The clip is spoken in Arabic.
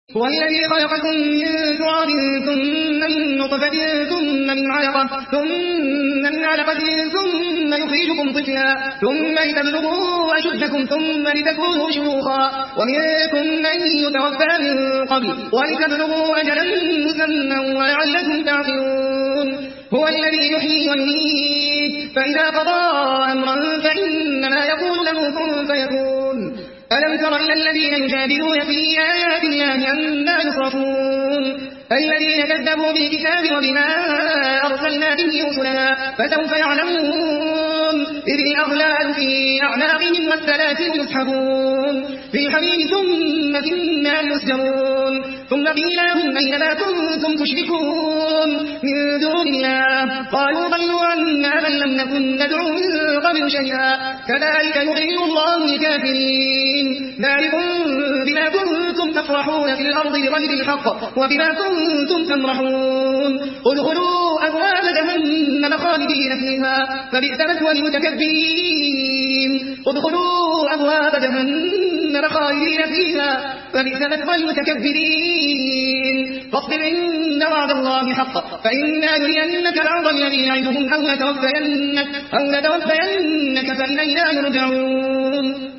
هو الذي خلقكم من تراب ثم من نطفة ثم من علقة ثم يخرجكم طفلا ثم لتبلغوا أشدكم ثم لتكونوا شيوخا ومنكم من يتوفى من قبل ولتبلغوا أجلا مسمى ولعلكم تعقلون. هو الذي يحيي ويميت فإذا قضى أمرا فإنما يقول له كن فيكون. ألم تر إلى الذين يجادلون في آيات الله أنى يصرفون الذين كذبوا بالكتاب وبما أرسلنا به رسلنا فسوف يعلمون إذ الأغلال في أعناقهم والسلاسل يسحبون في حميم ثم في النار يسجرون ثم قيل لهم أين ما كنتم تشركون من دون الله قالوا ضلوا عنا بل لم نكن ندعو من قبل شيئا كذلك يضل الله الكافرين. ذلكم بما كنتم تفرحون في الأرض بغير الحق وبما كنتم تمرحون ادخلوا أبواب جهنم خالدين فيها فبئس مثوى المتكبرين. ادخلوا أبواب جهنم خالدين فيها فبئس مثوى المتكبرين. فاصبر إن وعد الله حق فإنا نرينك بعض الذي نعدهم أو نتوفينك فإلينا يرجعون.